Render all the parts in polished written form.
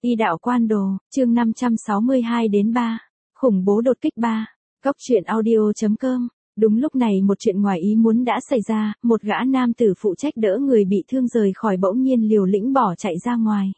Y đạo quan đồ, chương 562 đến 3. Khủng bố đột kích 3. Góc truyện audio.com. Đúng lúc này một chuyện ngoài ý muốn đã xảy ra, một gã nam tử phụ trách đỡ người bị thương rời khỏi bỗng nhiên liều lĩnh bỏ chạy ra ngoài.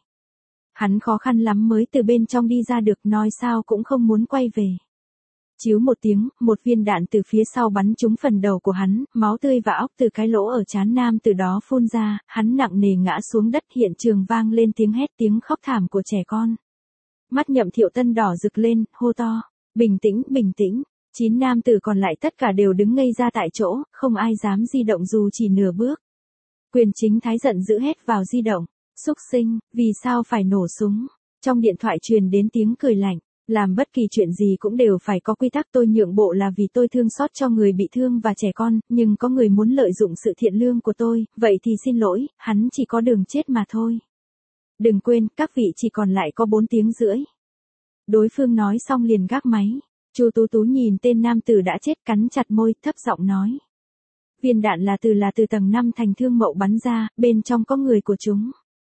Hắn khó khăn lắm mới từ bên trong đi ra được, nói sao cũng không muốn quay về. Chíu một tiếng, một viên đạn từ phía sau bắn trúng phần đầu của hắn, máu tươi và óc từ cái lỗ ở trán nam từ đó phun ra, hắn nặng nề ngã xuống đất, hiện trường vang lên tiếng hét, tiếng khóc thảm của trẻ con. Mắt Nhậm Thiệu Tân đỏ rực lên, hô to, bình tĩnh, bình tĩnh. 9 nam tử còn lại tất cả đều đứng ngây ra tại chỗ, không ai dám di động dù chỉ nửa bước. Quyền Chính Thái giận dữ hét vào di động, xúc sinh, vì sao phải nổ súng? Trong điện thoại truyền đến tiếng cười lạnh. Làm bất kỳ chuyện gì cũng đều phải có quy tắc, tôi nhượng bộ là vì tôi thương xót cho người bị thương và trẻ con, nhưng có người muốn lợi dụng sự thiện lương của tôi, vậy thì xin lỗi, hắn chỉ có đường chết mà thôi. Đừng quên, các vị chỉ còn lại có 4 tiếng rưỡi. Đối phương nói xong liền gác máy. Chu Tú Tú nhìn tên nam tử đã chết, cắn chặt môi, thấp giọng nói. Viên đạn là từ tầng 5 thành thương mậu bắn ra, bên trong có người của chúng.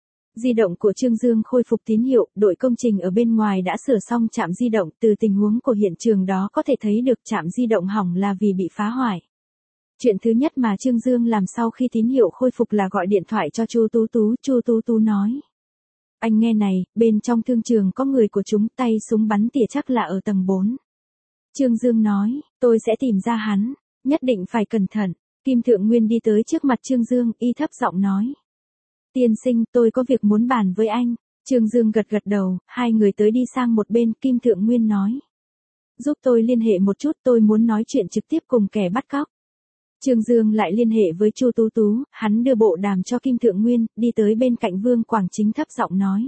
Di động của Trương Dương khôi phục tín hiệu, đội công trình ở bên ngoài đã sửa xong trạm di động, từ tình huống của hiện trường đó có thể thấy được trạm di động hỏng là vì bị phá hoại. Chuyện thứ nhất mà Trương Dương làm sau khi tín hiệu khôi phục là gọi điện thoại cho Chu Tú Tú nói. Anh nghe này, bên trong thương trường có người của chúng, tay súng bắn tỉa chắc là ở tầng 4. Trương Dương nói, tôi sẽ tìm ra hắn, nhất định phải cẩn thận. Kim Thượng Nguyên đi tới trước mặt Trương Dương, y thấp giọng nói. Tiên sinh, tôi có việc muốn bàn với anh. Trương Dương gật gật đầu, hai người tới đi sang một bên, Kim Thượng Nguyên nói. Giúp tôi liên hệ một chút, tôi muốn nói chuyện trực tiếp cùng kẻ bắt cóc. Trương Dương lại liên hệ với Chu Tú Tú, hắn đưa bộ đàm cho Kim Thượng Nguyên, đi tới bên cạnh Vương Quảng Chính thấp giọng nói.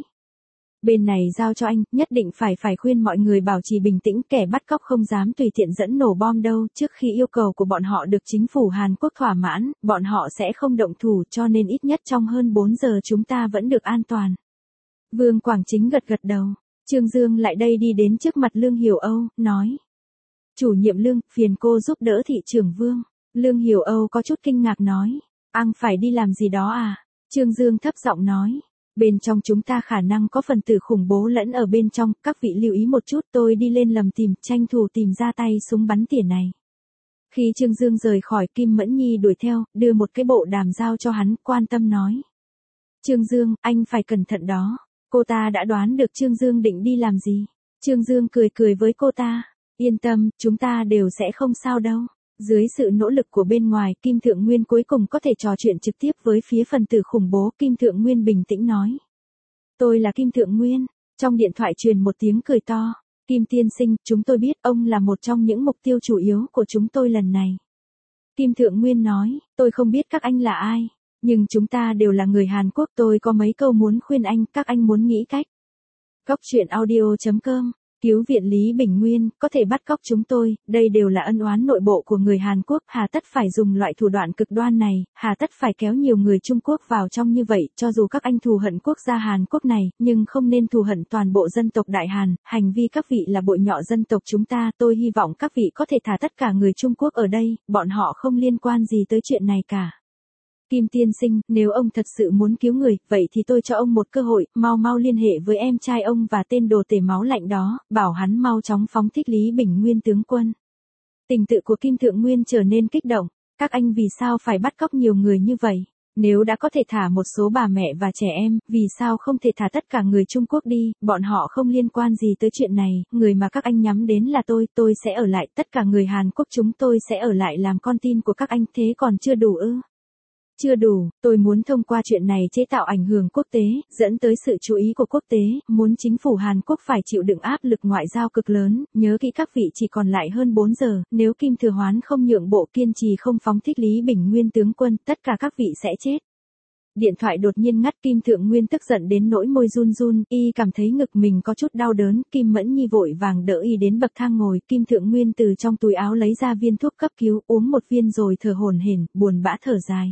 Bên này giao cho anh, nhất định phải khuyên mọi người bảo trì bình tĩnh, kẻ bắt cóc không dám tùy tiện dẫn nổ bom đâu, trước khi yêu cầu của bọn họ được chính phủ Hàn Quốc thỏa mãn, bọn họ sẽ không động thủ, cho nên ít nhất trong hơn 4 giờ chúng ta vẫn được an toàn. Vương Quảng Chính gật gật đầu. Trương Dương lại đây đi đến trước mặt Lương Hiểu Âu, nói. Chủ nhiệm Lương, phiền cô giúp đỡ thị trưởng Vương. Lương Hiểu Âu có chút kinh ngạc nói. Anh phải đi làm gì đó à? Trương Dương thấp giọng nói. Bên trong chúng ta khả năng có phần tử khủng bố lẫn ở bên trong, các vị lưu ý một chút, tôi đi lên lầm tìm, tranh thủ tìm ra tay súng bắn tỉa này. Khi Trương Dương rời khỏi, Kim Mẫn Nhi đuổi theo, đưa một cái bộ đàm giao cho hắn, quan tâm nói. Trương Dương, anh phải cẩn thận đó. Cô ta đã đoán được Trương Dương định đi làm gì. Trương Dương cười với cô ta. Yên tâm, chúng ta đều sẽ không sao đâu. Dưới sự nỗ lực của bên ngoài, Kim Thượng Nguyên cuối cùng có thể trò chuyện trực tiếp với phía phần tử khủng bố. Kim Thượng Nguyên bình tĩnh nói. Tôi là Kim Thượng Nguyên. Trong điện thoại truyền một tiếng cười to. Kim tiên sinh, chúng tôi biết ông là một trong những mục tiêu chủ yếu của chúng tôi lần này. Kim Thượng Nguyên nói, tôi không biết các anh là ai. Nhưng chúng ta đều là người Hàn Quốc, tôi có mấy câu muốn khuyên anh, các anh muốn nghĩ cách. Góc truyện audio.com. Cứu viện Lý Bình Nguyên, có thể bắt cóc chúng tôi, đây đều là ân oán nội bộ của người Hàn Quốc, hà tất phải dùng loại thủ đoạn cực đoan này, hà tất phải kéo nhiều người Trung Quốc vào trong như vậy, cho dù các anh thù hận quốc gia Hàn Quốc này, nhưng không nên thù hận toàn bộ dân tộc Đại Hàn, hành vi các vị là bội nhọ dân tộc chúng ta, tôi hy vọng các vị có thể thả tất cả người Trung Quốc ở đây, bọn họ không liên quan gì tới chuyện này cả. Kim tiên sinh, nếu ông thật sự muốn cứu người, vậy thì tôi cho ông một cơ hội, mau liên hệ với em trai ông và tên đồ tể máu lạnh đó, bảo hắn mau chóng phóng thích Lý Bình Nguyên tướng quân. Tình tự của Kim Thượng Nguyên trở nên kích động, các anh vì sao phải bắt cóc nhiều người như vậy? Nếu đã có thể thả một số bà mẹ và trẻ em, vì sao không thể thả tất cả người Trung Quốc đi, bọn họ không liên quan gì tới chuyện này, người mà các anh nhắm đến là tôi sẽ ở lại, tất cả người Hàn Quốc chúng tôi sẽ ở lại làm con tin của các anh, thế còn chưa đủ ư? Chưa đủ, tôi muốn thông qua chuyện này chế tạo ảnh hưởng quốc tế, dẫn tới sự chú ý của quốc tế, muốn chính phủ Hàn Quốc phải chịu đựng áp lực ngoại giao cực lớn, nhớ kỹ các vị chỉ còn lại hơn 4 giờ, nếu Kim Thừa Hoán không nhượng bộ kiên trì không phóng thích Lý Bình Nguyên tướng quân, tất cả các vị sẽ chết. Điện thoại đột nhiên ngắt, Kim Thượng Nguyên tức giận đến nỗi môi run, y cảm thấy ngực mình có chút đau đớn, Kim Mẫn Nhi vội vàng đỡ y đến bậc thang ngồi, Kim Thượng Nguyên từ trong túi áo lấy ra viên thuốc cấp cứu, uống một viên rồi thở hổn hển, buồn bã thở dài.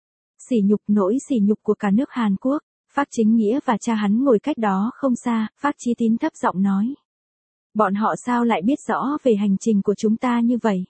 Sỉ nhục, nỗi sỉ nhục của cả nước Hàn Quốc. Phác Chính Nghĩa và cha hắn ngồi cách đó không xa, Phác Chí Tín thấp giọng nói. Bọn họ sao lại biết rõ về hành trình của chúng ta như vậy?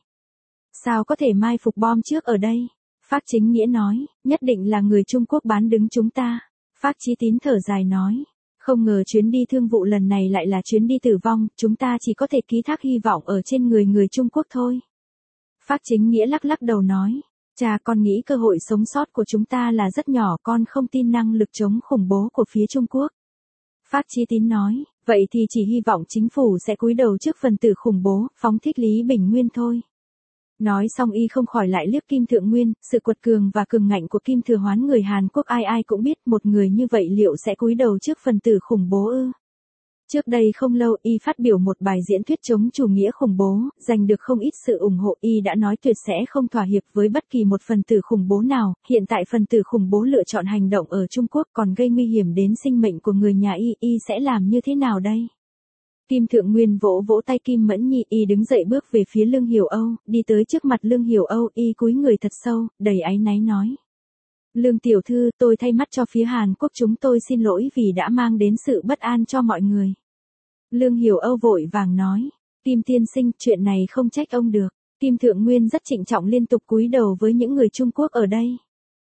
Sao có thể mai phục bom trước ở đây? Phác Chính Nghĩa nói, nhất định là người Trung Quốc bán đứng chúng ta. Phác Chí Tín thở dài nói. Không ngờ chuyến đi thương vụ lần này lại là chuyến đi tử vong, chúng ta chỉ có thể ký thác hy vọng ở trên người Trung Quốc thôi. Phác Chính Nghĩa lắc lắc đầu nói, cha con nghĩ cơ hội sống sót của chúng ta là rất nhỏ, con không tin năng lực chống khủng bố của phía Trung Quốc. Phác Chí Tín nói, vậy thì chỉ hy vọng chính phủ sẽ cúi đầu trước phần tử khủng bố, phóng thích Lý Bình Nguyên thôi. Nói xong y không khỏi lại liếc Kim Thượng Nguyên, sự quật cường và cường ngạnh của Kim Thừa Hoán người Hàn Quốc ai ai cũng biết một người như vậy liệu sẽ cúi đầu trước phần tử khủng bố ư. Trước đây không lâu y phát biểu một bài diễn thuyết chống chủ nghĩa khủng bố, giành được không ít sự ủng hộ. Y đã nói tuyệt sẽ không thỏa hiệp với bất kỳ một phần tử khủng bố nào. Hiện tại phần tử khủng bố lựa chọn hành động ở Trung Quốc còn gây nguy hiểm đến sinh mệnh của người nhà y sẽ làm như thế nào đây? Kim Thượng Nguyên vỗ vỗ tay Kim Mẫn Nhi, y đứng dậy bước về phía Lương Hiểu Âu, đi tới trước mặt Lương Hiểu Âu, y cúi người thật sâu, đầy áy náy nói. Lương tiểu thư, tôi thay mắt cho phía Hàn Quốc chúng tôi xin lỗi vì đã mang đến sự bất an cho mọi người. Lương Hiểu Âu vội vàng nói, Kim tiên sinh, chuyện này không trách ông được. Kim Thượng Nguyên rất trịnh trọng liên tục cúi đầu với những người Trung Quốc ở đây.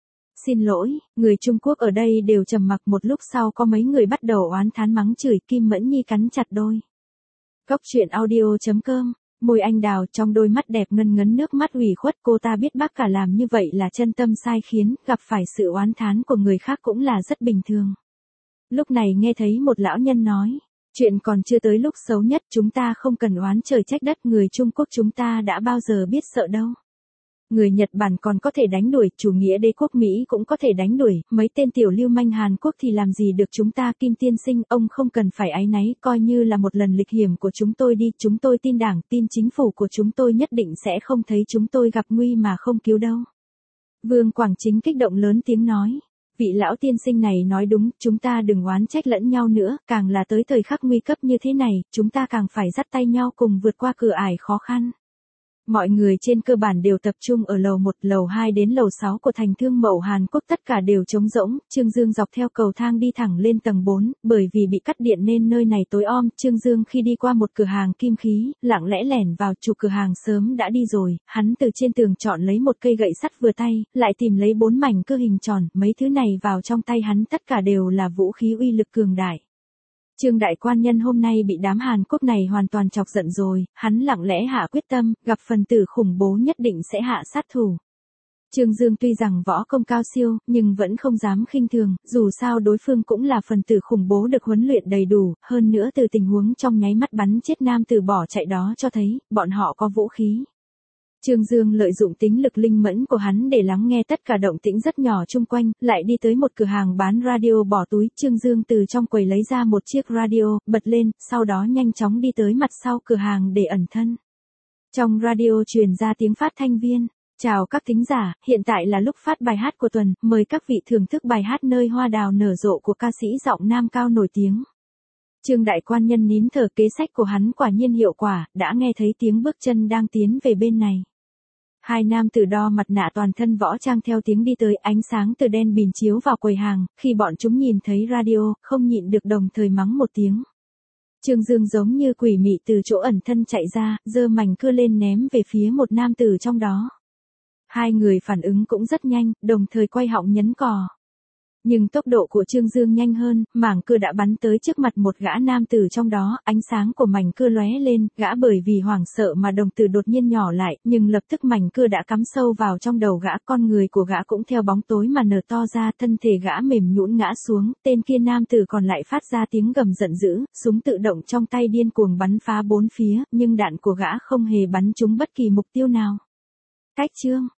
Xin lỗi, người Trung Quốc ở đây đều trầm mặc, một lúc sau có mấy người bắt đầu oán thán mắng chửi. Kim Mẫn Nhi cắn chặt đôi. Cốc truyện audio.com, môi anh đào, trong đôi mắt đẹp ngân ngấn nước mắt ủy khuất. Cô ta biết bác cả làm như vậy là chân tâm sai khiến, gặp phải sự oán thán của người khác cũng là rất bình thường. Lúc này nghe thấy một lão nhân nói, chuyện còn chưa tới lúc xấu nhất, chúng ta không cần oán trời trách đất, người Trung Quốc chúng ta đã bao giờ biết sợ đâu. Người Nhật Bản còn có thể đánh đuổi, chủ nghĩa đế quốc Mỹ cũng có thể đánh đuổi, mấy tên tiểu lưu manh Hàn Quốc thì làm gì được chúng ta. Kim tiên sinh, ông không cần phải áy náy, coi như là một lần lịch hiểm của chúng tôi đi, chúng tôi tin đảng, tin chính phủ của chúng tôi nhất định sẽ không thấy chúng tôi gặp nguy mà không cứu đâu. Vương Quảng Chính kích động lớn tiếng nói, vị lão tiên sinh này nói đúng, chúng ta đừng oán trách lẫn nhau nữa, càng là tới thời khắc nguy cấp như thế này, chúng ta càng phải dắt tay nhau cùng vượt qua cửa ải khó khăn. Mọi người trên cơ bản đều tập trung ở lầu 1, lầu 2 đến lầu 6 của thành Thương Mậu Hàn Quốc, tất cả đều trống rỗng. Trương Dương dọc theo cầu thang đi thẳng lên tầng 4, bởi vì bị cắt điện nên nơi này tối om. Trương Dương khi đi qua một cửa hàng kim khí, lặng lẽ lẻn vào, chủ cửa hàng sớm đã đi rồi, hắn từ trên tường chọn lấy một cây gậy sắt vừa tay, lại tìm lấy 4 mảnh cơ hình tròn, mấy thứ này vào trong tay hắn tất cả đều là vũ khí uy lực cường đại. Trương đại quan nhân hôm nay bị đám Hàn Quốc này hoàn toàn chọc giận rồi, hắn lặng lẽ hạ quyết tâm, gặp phần tử khủng bố nhất định sẽ hạ sát thủ. Trương Dương tuy rằng võ công cao siêu, nhưng vẫn không dám khinh thường, dù sao đối phương cũng là phần tử khủng bố được huấn luyện đầy đủ, hơn nữa từ tình huống trong nháy mắt bắn chết nam tử bỏ chạy đó cho thấy, bọn họ có vũ khí. Trương Dương lợi dụng tính lực linh mẫn của hắn để lắng nghe tất cả động tĩnh rất nhỏ chung quanh, lại đi tới một cửa hàng bán radio bỏ túi. Trương Dương từ trong quầy lấy ra một chiếc radio, bật lên, sau đó nhanh chóng đi tới mặt sau cửa hàng để ẩn thân. Trong radio truyền ra tiếng phát thanh viên. Chào các thính giả, hiện tại là lúc phát bài hát của tuần, mời các vị thưởng thức bài hát Nơi Hoa Đào Nở Rộ của ca sĩ giọng nam cao nổi tiếng. Trương đại quan nhân nín thở, kế sách của hắn quả nhiên hiệu quả, đã nghe thấy tiếng bước chân đang tiến về bên này. Hai nam tử đo mặt nạ toàn thân võ trang theo tiếng đi tới, ánh sáng từ đen bìn chiếu vào quầy hàng, khi bọn chúng nhìn thấy radio, không nhịn được đồng thời mắng một tiếng. Trương Dương giống như quỷ mị từ chỗ ẩn thân chạy ra, giơ mảnh cưa lên ném về phía một nam tử trong đó. Hai người phản ứng cũng rất nhanh, đồng thời quay họng nhấn cò. Nhưng tốc độ của Trương Dương nhanh hơn, mảng cưa đã bắn tới trước mặt một gã nam tử trong đó, ánh sáng của mảnh cưa lóe lên, gã bởi vì hoảng sợ mà đồng tử đột nhiên nhỏ lại, nhưng lập tức mảnh cưa đã cắm sâu vào trong đầu gã, con người của gã cũng theo bóng tối mà nở to ra, thân thể gã mềm nhũn ngã xuống, tên kia nam tử còn lại phát ra tiếng gầm giận dữ, súng tự động trong tay điên cuồng bắn phá bốn phía, nhưng đạn của gã không hề bắn trúng bất kỳ mục tiêu nào. Cách chương